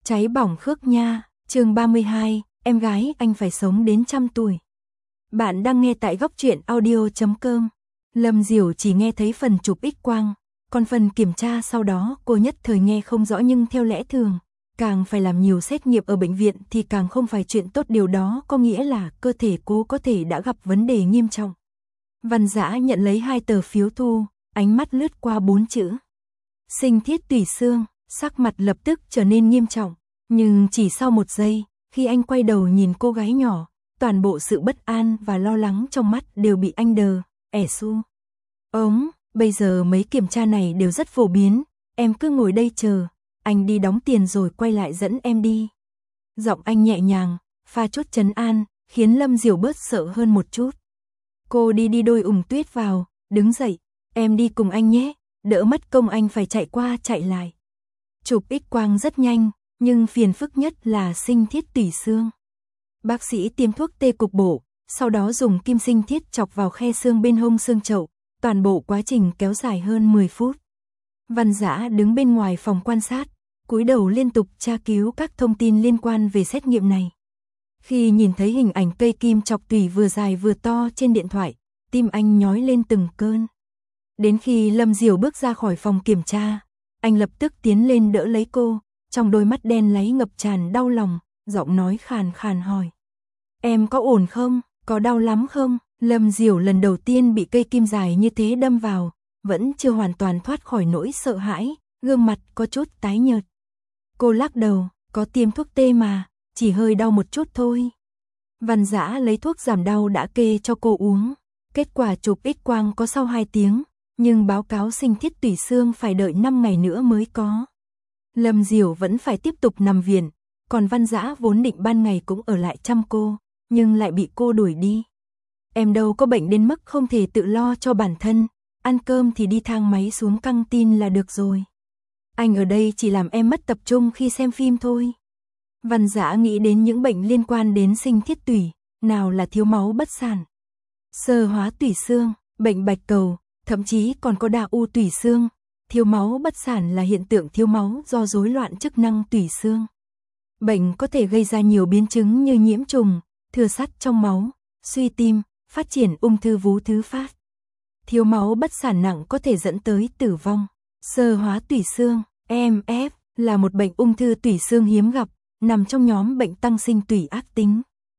Cháy bỏng Khước Nha, chương 32, em gái anh phải sống đến 100 tuổi. Bạn đang nghe tại góc truyện audio.com. Lâm Diểu chỉ nghe thấy phần chụp X quang, còn phần kiểm tra sau đó cô nhất thời nghe không rõ, nhưng theo lẽ thường, càng phải làm nhiều xét nghiệm ở bệnh viện thì càng không phải chuyện tốt, điều đó có nghĩa là cơ thể cô có thể đã gặp vấn đề nghiêm trọng. Văn Dã nhận lấy 2 tờ phiếu thu, ánh mắt lướt qua 4 chữ. Sinh thiết tủy xương, sắc mặt lập tức trở nên nghiêm trọng, nhưng chỉ sau 1 giây, khi anh quay đầu nhìn cô gái nhỏ, toàn bộ sự bất an và lo lắng trong mắt đều bị anh đờ, su. Bây giờ mấy kiểm tra này đều rất phổ biến, em cứ ngồi đây chờ, anh đi đóng tiền rồi quay lại dẫn em đi. Giọng anh nhẹ nhàng, pha chút trấn an, khiến Lâm Diểu bớt sợ hơn một chút. Cô đi đôi Tuyết vào, đứng dậy, em đi cùng anh nhé, đỡ mất công anh phải chạy qua chạy lại. Chụp X quang rất nhanh, nhưng phiền phức nhất là sinh thiết tủy xương. Bác sĩ tiêm thuốc tê cục bộ, sau đó dùng kim sinh thiết chọc vào khe xương bên hông xương chậu, toàn bộ quá trình kéo dài hơn 10 phút. Văn Dã đứng bên ngoài phòng quan sát, cúi đầu liên tục tra cứu các thông tin liên quan về xét nghiệm này. Khi nhìn thấy hình ảnh cây kim chọc tủy vừa dài vừa to trên điện thoại, tim anh nhói lên từng cơn. Đến khi Lâm Diểu bước ra khỏi phòng kiểm tra, anh lập tức tiến lên đỡ lấy cô, trong đôi mắt đen láy ngập tràn đau lòng, giọng nói khàn khàn hỏi. Em có ổn không, có đau lắm không? Lâm Diểu lần đầu tiên bị cây kim dài như thế đâm vào, vẫn chưa hoàn toàn thoát khỏi nỗi sợ hãi, gương mặt có chút tái nhợt. Cô lắc đầu, có tiêm thuốc tê mà, chỉ hơi đau một chút thôi. Văn Dã lấy thuốc giảm đau đã kê cho cô uống, kết quả chụp X quang có sau 2 tiếng, nhưng báo cáo sinh thiết tủy xương phải đợi 5 ngày nữa mới có. Lâm Diểu vẫn phải tiếp tục nằm viện, còn Văn Dã vốn định ban ngày cũng ở lại chăm cô, nhưng lại bị cô đuổi đi. Em đâu có bệnh đến mức không thể tự lo cho bản thân, ăn cơm thì đi thang máy xuống căng tin là được rồi. Anh ở đây chỉ làm em mất tập trung khi xem phim thôi. Văn Dã nghĩ đến những bệnh liên quan đến sinh thiết tủy, nào là thiếu máu bất sản, xơ hóa tủy xương, bệnh bạch cầu, thậm chí còn có đa u tủy xương. Thiếu máu bất sản là hiện tượng thiếu máu do rối loạn chức năng tủy xương. Bệnh có thể gây ra nhiều biến chứng như nhiễm trùng, thừa sắt trong máu, suy tim, phát triển ung thư vú thứ phát. Thiếu máu bất sản nặng có thể dẫn tới tử vong. Xơ hóa tủy xương, EMF, là một bệnh ung thư tủy xương hiếm gặp, nằm trong nhóm bệnh tăng sinh tủy ác tính.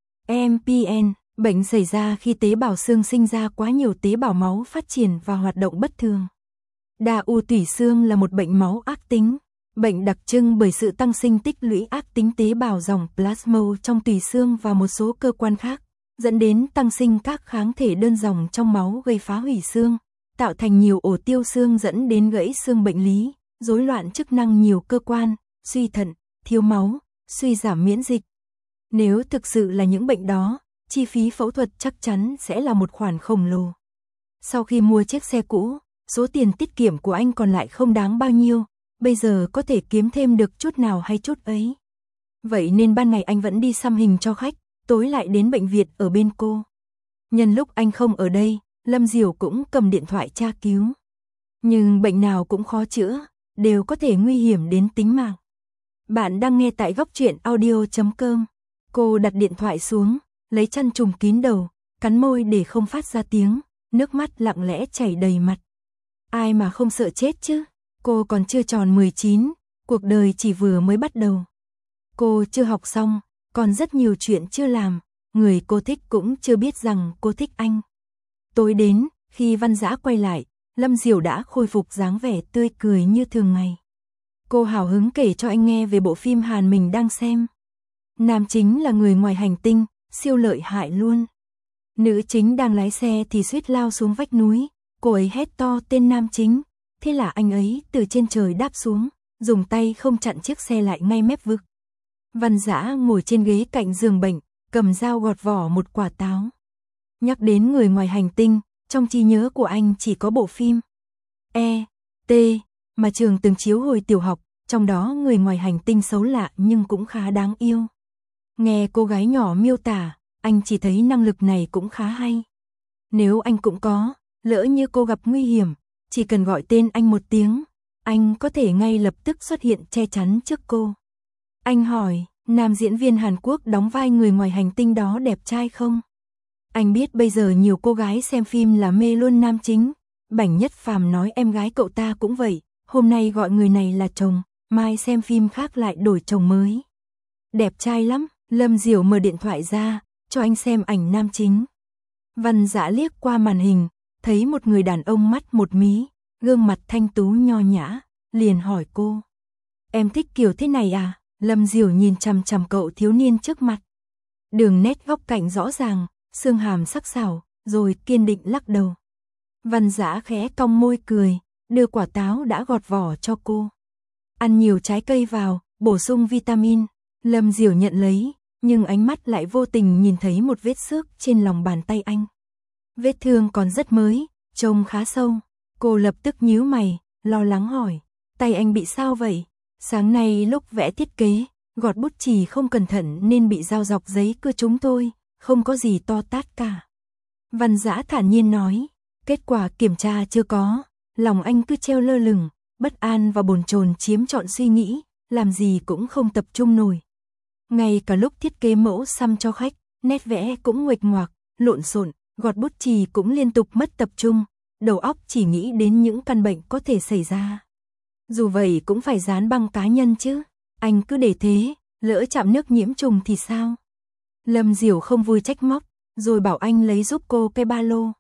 EMPN, bệnh xảy ra khi tế bào xương sinh ra quá nhiều tế bào máu phát triển và hoạt động bất thường. Đa u tủy xương là một bệnh máu ác tính, bệnh đặc trưng bởi sự tăng sinh tích lũy ác tính tế bào dòng plasma trong tủy xương và một số cơ quan khác, dẫn đến tăng sinh các kháng thể đơn dòng trong máu gây phá hủy xương, tạo thành nhiều ổ tiêu xương dẫn đến gãy xương bệnh lý, rối loạn chức năng nhiều cơ quan, suy thận, thiếu máu, suy giảm miễn dịch. Nếu thực sự là những bệnh đó, chi phí phẫu thuật chắc chắn sẽ là một khoản khổng lồ. Sau khi mua chiếc xe cũ, số tiền tiết kiệm của anh còn lại không đáng bao nhiêu, bây giờ có thể kiếm thêm được chút nào hay chút ấy. Vậy nên ban ngày anh vẫn đi xăm hình cho khách, tối lại đến bệnh viện ở bên cô. Nhân lúc anh không ở đây, Lâm Diểu cũng cầm điện thoại tra cứu. Nhưng bệnh nào cũng khó chữa, đều có thể nguy hiểm đến tính mạng. Bạn đang nghe tại góc truyện audio.com. Cô đặt điện thoại xuống, lấy chăn trùm kín đầu, cắn môi để không phát ra tiếng, nước mắt lặng lẽ chảy đầy mặt. Ai mà không sợ chết chứ, cô còn chưa tròn 19, cuộc đời chỉ vừa mới bắt đầu. Cô chưa học xong, còn rất nhiều chuyện chưa làm, người cô thích cũng chưa biết rằng cô thích anh. Tối đến, khi Văn Dã quay lại, Lâm Diểu đã khôi phục dáng vẻ tươi cười như thường ngày. Cô hào hứng kể cho anh nghe về bộ phim Hàn mình đang xem. Nam chính là người ngoài hành tinh, siêu lợi hại luôn. Nữ chính đang lái xe thì suýt lao xuống vách núi, cô ấy hét to tên nam chính, thế là anh ấy từ trên trời đáp xuống, dùng tay không chặn chiếc xe lại ngay mép vực. Văn Dã ngồi trên ghế cạnh giường bệnh, cầm dao gọt vỏ một quả táo. Nhắc đến người ngoài hành tinh, trong trí nhớ của anh chỉ có bộ phim E.T. mà trường từng chiếu hồi tiểu học, trong đó người ngoài hành tinh xấu lạ nhưng cũng khá đáng yêu. Nghe cô gái nhỏ miêu tả, anh chỉ thấy năng lực này cũng khá hay. Nếu anh cũng có, lỡ như cô gặp nguy hiểm, chỉ cần gọi tên anh một tiếng, anh có thể ngay lập tức xuất hiện che chắn trước cô. Anh hỏi, nam diễn viên Hàn Quốc đóng vai người ngoài hành tinh đó đẹp trai không? Anh biết bây giờ nhiều cô gái xem phim là mê luôn nam chính. Bảnh Nhất Phàm nói em gái cậu ta cũng vậy, hôm nay gọi người này là chồng, mai xem phim khác lại đổi chồng mới. Đẹp trai lắm, Lâm Diểu mở điện thoại ra, cho anh xem ảnh nam chính. Văn Dã liếc qua màn hình, thấy một người đàn ông mắt một mí, gương mặt thanh tú nho nhã, liền hỏi cô. Em thích kiểu thế này à? Lâm Diểu nhìn chằm chằm cậu thiếu niên trước mặt. Đường nét góc cạnh rõ ràng, xương hàm sắc sảo, rồi kiên định lắc đầu. Văn Dã khẽ cong môi cười, đưa quả táo đã gọt vỏ cho cô. Ăn nhiều trái cây vào, bổ sung vitamin. Lâm Diểu nhận lấy, nhưng ánh mắt lại vô tình nhìn thấy một vết xước trên lòng bàn tay anh. Vết thương còn rất mới, trông khá sâu. Cô lập tức nhíu mày, lo lắng hỏi, tay anh bị sao vậy? Sáng nay lúc vẽ thiết kế, gọt bút chì không cẩn thận nên bị dao dọc giấy cưa trúng thôi, không có gì to tát cả. Văn Dã thản nhiên nói, kết quả kiểm tra chưa có, lòng anh cứ treo lơ lửng, bất an và bồn chồn chiếm trọn suy nghĩ, làm gì cũng không tập trung nổi. Ngay cả lúc thiết kế mẫu xăm cho khách, nét vẽ cũng nguệch ngoạc, lộn xộn, gọt bút chì cũng liên tục mất tập trung, đầu óc chỉ nghĩ đến những căn bệnh có thể xảy ra. Dù vậy cũng phải dán băng cá nhân chứ, anh cứ để thế, lỡ chạm nước nhiễm trùng thì sao? Lâm Diểu không vui trách móc, rồi bảo anh lấy giúp cô cái ba lô.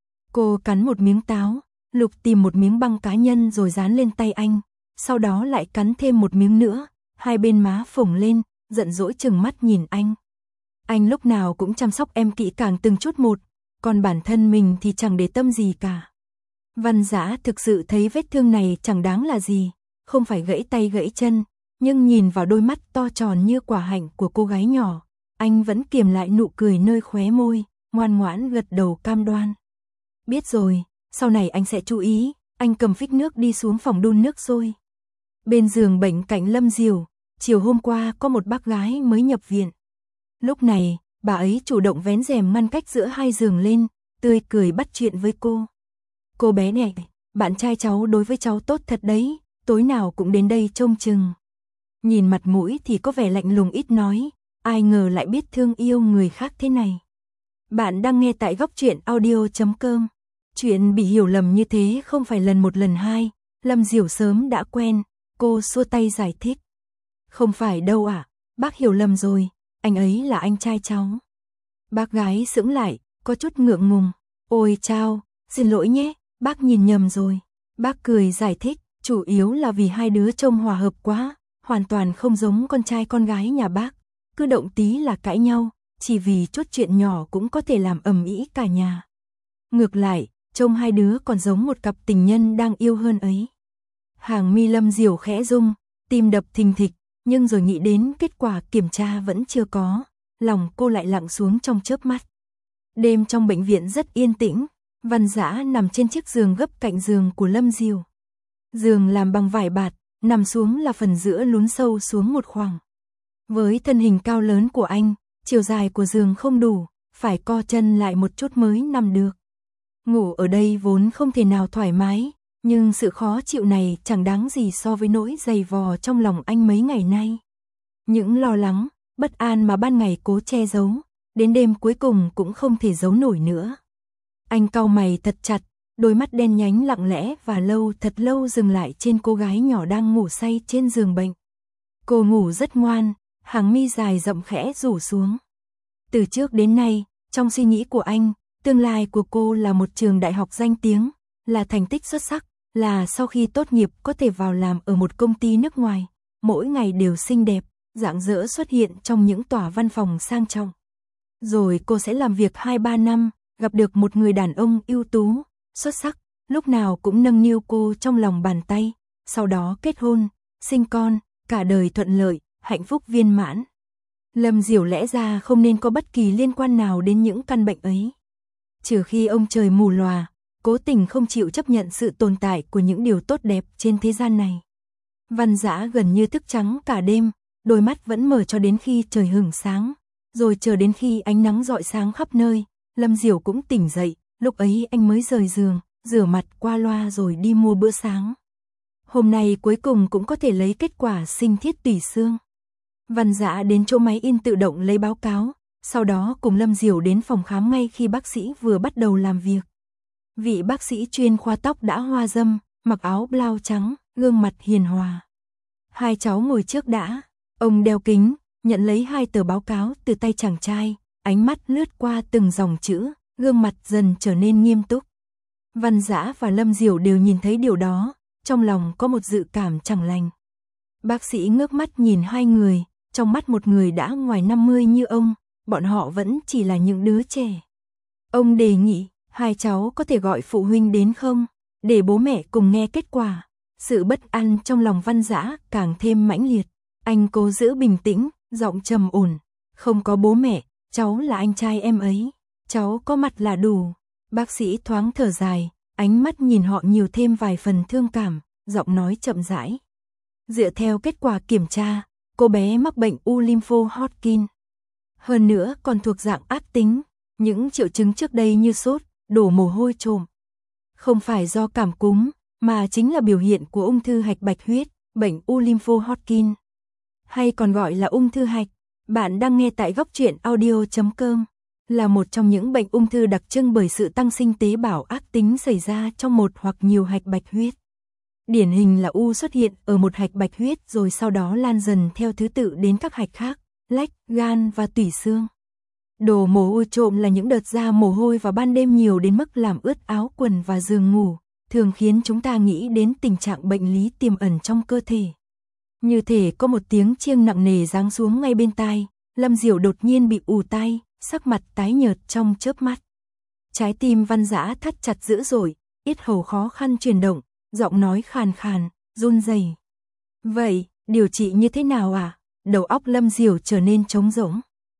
Cô cắn một miếng táo, lục tìm một miếng băng cá nhân rồi dán lên tay anh, sau đó lại cắn thêm một miếng nữa, hai bên má phồng lên, giận dỗi trừng mắt nhìn anh. Anh lúc nào cũng chăm sóc em kỹ càng từng chút một, còn bản thân mình thì chẳng để tâm gì cả. Văn Dã thực sự thấy vết thương này chẳng đáng là gì, không phải gãy tay gãy chân, nhưng nhìn vào đôi mắt to tròn như quả hạnh của cô gái nhỏ, anh vẫn kiềm lại nụ cười nơi khóe môi, ngoan ngoãn gật đầu cam đoan. Biết rồi, sau này anh sẽ chú ý. Anh cầm phích nước đi xuống phòng đun nước sôi. Bên giường bệnh cạnh Lâm Diểu, chiều hôm qua có một bác gái mới nhập viện. Lúc này, bà ấy chủ động vén rèm ngăn cách giữa hai giường lên, tươi cười bắt chuyện với cô. Cô bé này, bạn trai cháu đối với cháu tốt thật đấy, tối nào cũng đến đây trông chừng. Nhìn mặt mũi thì có vẻ lạnh lùng ít nói, ai ngờ lại biết thương yêu người khác thế này. Bạn đang nghe tại góc truyện audio.com. Chuyện bị hiểu lầm như thế không phải lần một lần hai, Lâm Diểu sớm đã quen, cô xua tay giải thích. Không phải đâu ạ, bác hiểu lầm rồi, anh ấy là anh trai cháu. Bác gái sững lại, có chút ngượng ngùng. Ôi chao, xin lỗi nhé, bác nhìn nhầm rồi. Bác cười giải thích, chủ yếu là vì hai đứa trông hòa hợp quá, hoàn toàn không giống con trai con gái nhà bác. Cứ động tí là cãi nhau, chỉ vì chút chuyện nhỏ cũng có thể làm ầm ĩ cả nhà. Ngược lại, trông hai đứa còn giống một cặp tình nhân đang yêu hơn ấy. Hàng mi Lâm Diểu khẽ rung, tim đập thình thịch, nhưng rồi nghĩ đến kết quả kiểm tra vẫn chưa có, lòng cô lại lặng xuống trong chớp mắt. Đêm trong bệnh viện rất yên tĩnh, Văn Dã nằm trên chiếc giường gấp cạnh giường của Lâm Diểu. Giường làm bằng vải bạt, nằm xuống là phần giữa lún sâu xuống một khoảng. Với thân hình cao lớn của anh, chiều dài của giường không đủ, phải co chân lại một chút mới nằm được. Ngủ ở đây vốn không thể nào thoải mái, nhưng sự khó chịu này chẳng đáng gì so với nỗi dày vò trong lòng anh mấy ngày nay. Những lo lắng, bất an mà ban ngày cố che giấu, đến đêm cuối cùng cũng không thể giấu nổi nữa. Anh cau mày thật chặt, đôi mắt đen nhánh lặng lẽ và thật lâu dừng lại trên cô gái nhỏ đang ngủ say trên giường bệnh. Cô ngủ rất ngoan, hàng mi dài rậm khẽ rủ xuống. Từ trước đến nay, trong suy nghĩ của anh, tương lai của cô là một trường đại học danh tiếng, là thành tích xuất sắc, là sau khi tốt nghiệp có thể vào làm ở một công ty nước ngoài, mỗi ngày đều xinh đẹp, rạng rỡ xuất hiện trong những tòa văn phòng sang trọng. Rồi cô sẽ làm việc 2-3 năm, gặp được một người đàn ông ưu tú, xuất sắc, lúc nào cũng nâng niu cô trong lòng bàn tay, sau đó kết hôn, sinh con, cả đời thuận lợi, hạnh phúc viên mãn. Lâm Diểu lẽ ra không nên có bất kỳ liên quan nào đến những căn bệnh ấy. Trừ khi ông trời mù lòa, cố tình không chịu chấp nhận sự tồn tại của những điều tốt đẹp trên thế gian này. Văn Dã gần như thức trắng cả đêm, đôi mắt vẫn mở cho đến khi trời hửng sáng, rồi chờ đến khi ánh nắng rọi sáng khắp nơi, Lâm Diểu cũng tỉnh dậy, lúc ấy anh mới rời giường, rửa mặt qua loa rồi đi mua bữa sáng. Hôm nay cuối cùng cũng có thể lấy kết quả sinh thiết tủy xương. Văn Dã đến chỗ máy in tự động lấy báo cáo, sau đó cùng Lâm Diểu đến phòng khám ngay khi bác sĩ vừa bắt đầu làm việc. Vị bác sĩ chuyên khoa tóc đã hoa râm, mặc áo blau trắng, gương mặt hiền hòa. Hai cháu ngồi trước đã, ông đeo kính, nhận lấy hai tờ báo cáo từ tay chàng trai, ánh mắt lướt qua từng dòng chữ, gương mặt dần trở nên nghiêm túc. Văn Dã và Lâm Diểu đều nhìn thấy điều đó, trong lòng có một dự cảm chẳng lành. Bác sĩ ngước mắt nhìn hai người, trong mắt một người đã ngoài 50 như ông, bọn họ vẫn chỉ là những đứa trẻ. Ông đề nghị, hai cháu có thể gọi phụ huynh đến không, để bố mẹ cùng nghe kết quả. Sự bất an trong lòng Văn Dã càng thêm mãnh liệt. Anh cố giữ bình tĩnh, giọng trầm ổn. Không có bố mẹ, cháu là anh trai em ấy. Cháu có mặt là đủ. Bác sĩ thoáng thở dài, ánh mắt nhìn họ nhiều thêm vài phần thương cảm, giọng nói chậm rãi. Dựa theo kết quả kiểm tra, cô bé mắc bệnh u lympho Hodgkin. Hơn nữa còn thuộc dạng ác tính, những triệu chứng trước đây như sốt, đổ mồ hôi trộm. Không phải do cảm cúm, mà chính là biểu hiện của ung thư hạch bạch huyết, bệnh u lympho Hodgkin. Hay còn gọi là ung thư hạch. Bạn đang nghe tại góc truyện audio.com. Là một trong những bệnh ung thư đặc trưng bởi sự tăng sinh tế bào ác tính xảy ra trong một hoặc nhiều hạch bạch huyết. Điển hình là u xuất hiện ở một hạch bạch huyết rồi sau đó lan dần theo thứ tự đến các hạch khác, lách, gan và tủy xương. Đổ mồ hôi trộm là những đợt ra mồ hôi vào ban đêm nhiều đến mức làm ướt áo quần và giường ngủ, thường khiến chúng ta nghĩ đến tình trạng bệnh lý tiềm ẩn trong cơ thể. Như thể có một tiếng chiêng nặng nề giáng xuống ngay bên tai, Lâm Diểu đột nhiên bị ù tai, sắc mặt tái nhợt trong chớp mắt. Trái tim Văn Dã thắt chặt dữ dội, yết hầu khó khăn chuyển động, giọng nói khàn khàn, run rẩy. Vậy, điều trị như thế nào à? Đầu óc Lâm Diểu trở nên trống rỗng.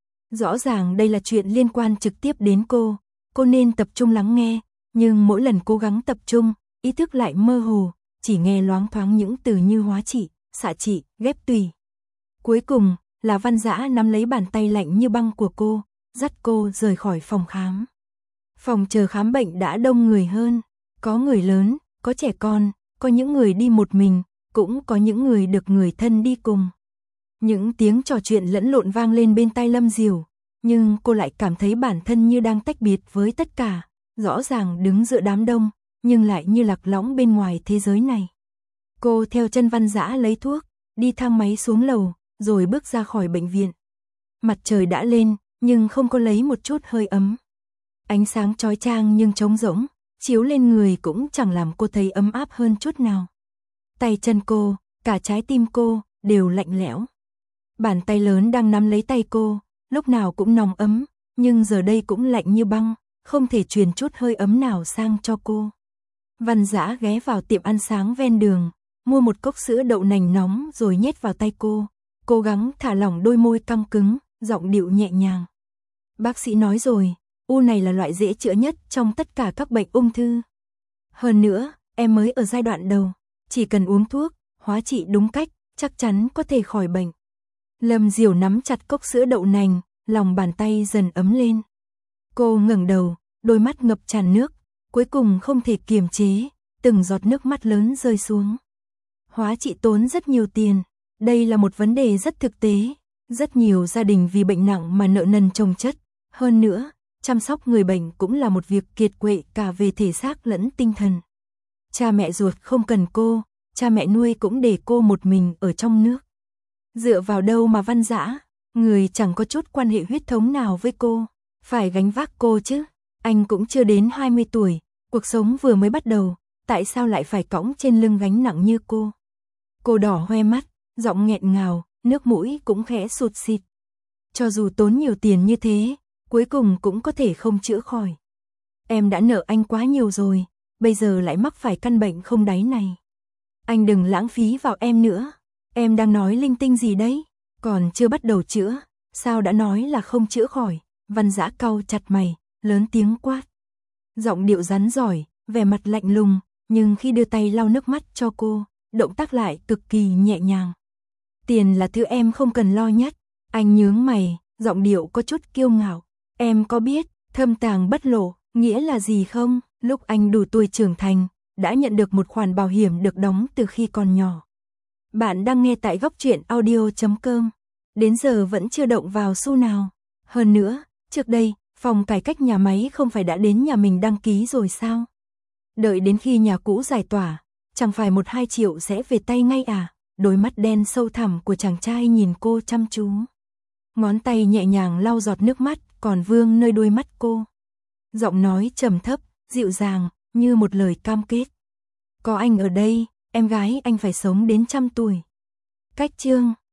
Rõ ràng đây là chuyện liên quan trực tiếp đến cô nên tập trung lắng nghe, nhưng mỗi lần cố gắng tập trung, ý thức lại mơ hồ, chỉ nghe loáng thoáng những từ như hóa trị, xạ trị, ghép tùy. Cuối cùng, là Văn Dã nắm lấy bàn tay lạnh như băng của cô, dắt cô rời khỏi phòng khám. Phòng chờ khám bệnh đã đông người hơn, có người lớn, có trẻ con, có những người đi một mình, cũng có những người được người thân đi cùng. Những tiếng trò chuyện lẫn lộn vang lên bên tai Lâm Diểu, nhưng cô lại cảm thấy bản thân như đang tách biệt với tất cả, rõ ràng đứng giữa đám đông, nhưng lại như lạc lõng bên ngoài thế giới này. Cô theo chân Văn Dã lấy thuốc, đi thang máy xuống lầu, rồi bước ra khỏi bệnh viện. Mặt trời đã lên, nhưng không có lấy một chút hơi ấm. Ánh sáng chói chang nhưng trống rỗng, chiếu lên người cũng chẳng làm cô thấy ấm áp hơn chút nào. Tay chân cô, cả trái tim cô, đều lạnh lẽo. Bàn tay lớn đang nắm lấy tay cô, lúc nào cũng nóng ấm, nhưng giờ đây cũng lạnh như băng, không thể truyền chút hơi ấm nào sang cho cô. Văn Dã ghé vào tiệm ăn sáng ven đường, mua một cốc sữa đậu nành nóng rồi nhét vào tay cô, cố gắng thả lỏng đôi môi căng cứng, giọng điệu nhẹ nhàng. Bác sĩ nói rồi, u này là loại dễ chữa nhất trong tất cả các bệnh ung thư. Hơn nữa, em mới ở giai đoạn đầu, chỉ cần uống thuốc, hóa trị đúng cách, chắc chắn có thể khỏi bệnh. Lâm Diểu nắm chặt cốc sữa đậu nành, lòng bàn tay dần ấm lên. Cô ngẩng đầu, đôi mắt ngập tràn nước, cuối cùng không thể kiềm chế, từng giọt nước mắt lớn rơi xuống. Hóa trị tốn rất nhiều tiền, đây là một vấn đề rất thực tế, rất nhiều gia đình vì bệnh nặng mà nợ nần chồng chất, hơn nữa, chăm sóc người bệnh cũng là một việc kiệt quệ cả về thể xác lẫn tinh thần. Cha mẹ ruột không cần cô, cha mẹ nuôi cũng để cô một mình ở trong nước. Dựa vào đâu mà Văn Dã, người chẳng có chút quan hệ huyết thống nào với cô, phải gánh vác cô chứ? Anh cũng chưa đến 20 tuổi, cuộc sống vừa mới bắt đầu, tại sao lại phải cõng trên lưng gánh nặng như cô? Cô đỏ hoe mắt, giọng nghẹn ngào, nước mũi cũng khẽ sụt xịt. Cho dù tốn nhiều tiền như thế, cuối cùng cũng có thể không chữa khỏi. Em đã nợ anh quá nhiều rồi, bây giờ lại mắc phải căn bệnh không đáy này. Anh đừng lãng phí vào em nữa. Em đang nói linh tinh gì đấy? Còn chưa bắt đầu chữa, sao đã nói là không chữa khỏi? Văn Dã cau chặt mày, lớn tiếng quát. Giọng điệu rắn giỏi, vẻ mặt lạnh lùng, nhưng khi đưa tay lau nước mắt cho cô, động tác lại cực kỳ nhẹ nhàng. Tiền là thứ em không cần lo nhất. Anh nhướng mày, giọng điệu có chút kiêu ngạo. Em có biết, thâm tàng bất lộ, nghĩa là gì không? Lúc anh đủ tuổi trưởng thành, đã nhận được một khoản bảo hiểm được đóng từ khi còn nhỏ. Bạn đang nghe tại góc truyện audio.com. Đến giờ vẫn chưa động vào xu nào. Hơn nữa, trước đây, phòng cải cách nhà máy không phải đã đến nhà mình đăng ký rồi sao? Đợi đến khi nhà cũ giải tỏa, chẳng phải 1-2 triệu sẽ về tay ngay à? Đôi mắt đen sâu thẳm của chàng trai nhìn cô chăm chú. Ngón tay nhẹ nhàng lau giọt nước mắt còn vương nơi đôi mắt cô. Giọng nói trầm thấp, dịu dàng, như một lời cam kết. Có anh ở đây, em gái anh phải sống đến 100 tuổi. Cách chương